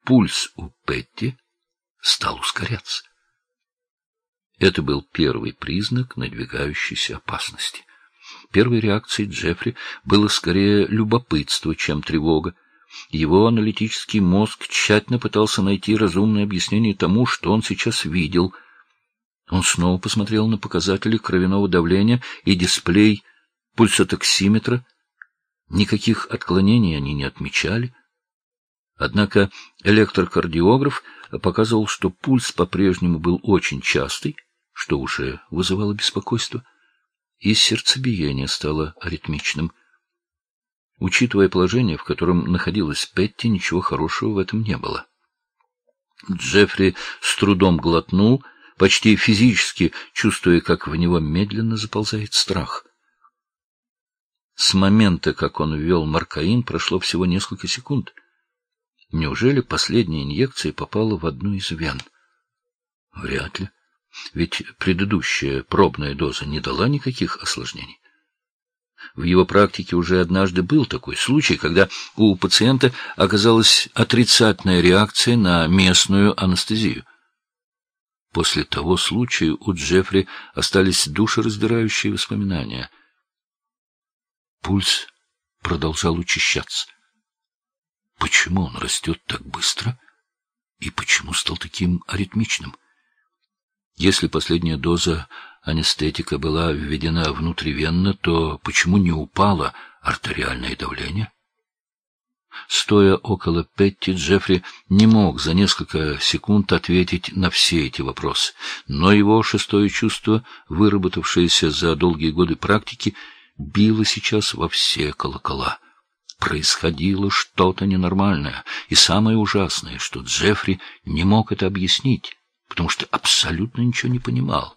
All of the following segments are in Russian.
пульс у Петти стал ускоряться. Это был первый признак надвигающейся опасности. Первой реакцией Джеффри было скорее любопытство, чем тревога. Его аналитический мозг тщательно пытался найти разумное объяснение тому, что он сейчас видел. Он снова посмотрел на показатели кровяного давления и дисплей пульсотоксиметра. Никаких отклонений они не отмечали. Однако электрокардиограф показывал, что пульс по-прежнему был очень частый, что уже вызывало беспокойство, и сердцебиение стало аритмичным. Учитывая положение, в котором находилась Петти, ничего хорошего в этом не было. Джеффри с трудом глотнул, почти физически чувствуя, как в него медленно заползает страх. С момента, как он ввел маркаин, прошло всего несколько секунд. Неужели последняя инъекция попала в одну из вен? Вряд ли. Ведь предыдущая пробная доза не дала никаких осложнений. В его практике уже однажды был такой случай, когда у пациента оказалась отрицательная реакция на местную анестезию. После того случая у Джеффри остались душераздирающие воспоминания. Пульс продолжал учащаться. Почему он растет так быстро и почему стал таким аритмичным? Если последняя доза анестетика была введена внутривенно, то почему не упало артериальное давление? Стоя около Петти, Джеффри не мог за несколько секунд ответить на все эти вопросы, но его шестое чувство, выработавшееся за долгие годы практики, било сейчас во все колокола. Происходило что-то ненормальное, и самое ужасное, что Джеффри не мог это объяснить, потому что абсолютно ничего не понимал.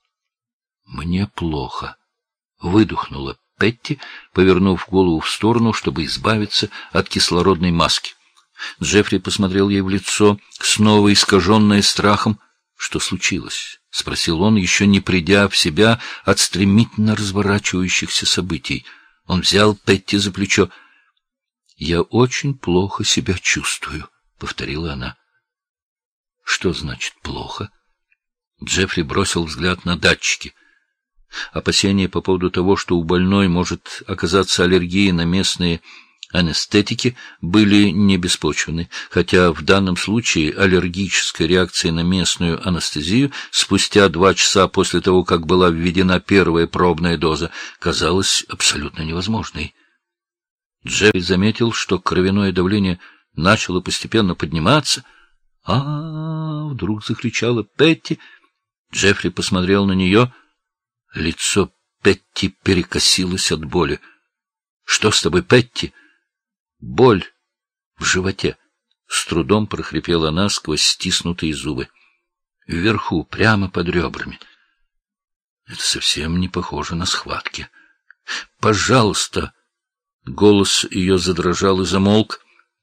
«Мне плохо», — выдохнула Петти, повернув голову в сторону, чтобы избавиться от кислородной маски. Джеффри посмотрел ей в лицо, снова искаженное страхом. «Что случилось?» — спросил он, еще не придя в себя от стремительно разворачивающихся событий. Он взял Петти за плечо. «Я очень плохо себя чувствую», — повторила она. «Что значит плохо?» Джеффри бросил взгляд на датчики. Опасения по поводу того, что у больной может оказаться аллергия на местные анестетики, были не беспочвенны, хотя в данном случае аллергическая реакция на местную анестезию спустя 2 часа после того, как была введена первая пробная доза, казалась абсолютно невозможной. Джеффри заметил, что кровяное давление начало постепенно подниматься. Вдруг закричала Петти. Джеффри посмотрел на нее. Лицо Петти перекосилось от боли. — Что с тобой, Петти? — Боль в животе. С трудом прохрипела она сквозь стиснутые зубы. Вверху, прямо под ребрами. Это совсем не похоже на схватки. — Пожалуйста! Голос ее задрожал и замолк.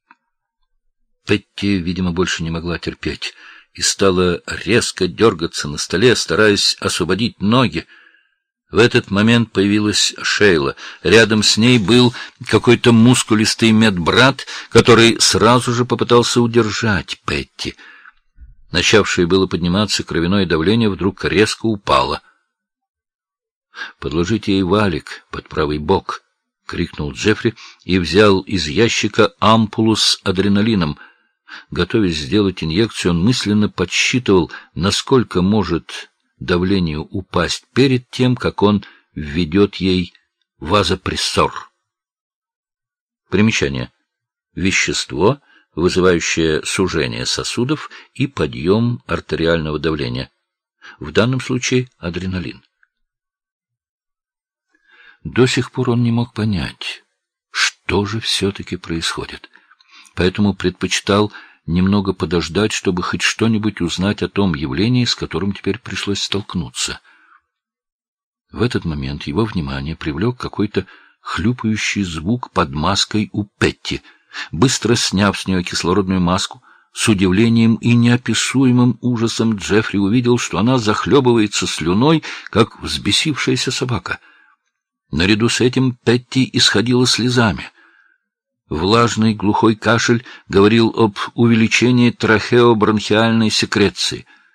Петти, видимо, больше не могла терпеть и стала резко дергаться на столе, стараясь освободить ноги. В этот момент появилась Шейла. Рядом с ней был какой-то мускулистый медбрат, который сразу же попытался удержать Петти. Начавшее было подниматься кровяное давление вдруг резко упало. — Подложите ей валик под правый бок, — крикнул Джеффри и взял из ящика ампулу с адреналином. Готовясь сделать инъекцию, он мысленно подсчитывал, насколько может давление упасть перед тем, как он введет ей вазопрессор. Примечание. Вещество, вызывающее сужение сосудов и подъем артериального давления. В данном случае адреналин. До сих пор он не мог понять, что же все-таки происходит, поэтому предпочитал немного подождать, чтобы хоть что-нибудь узнать о том явлении, с которым теперь пришлось столкнуться. В этот момент его внимание привлек какой-то хлюпающий звук под маской у Петти. Быстро сняв с нее кислородную маску, с удивлением и неописуемым ужасом Джеффри увидел, что она захлебывается слюной, как взбесившаяся собака. Наряду с этим Петти исходила слезами. Влажный глухой кашель говорил об увеличении трахеобронхиальной секреции.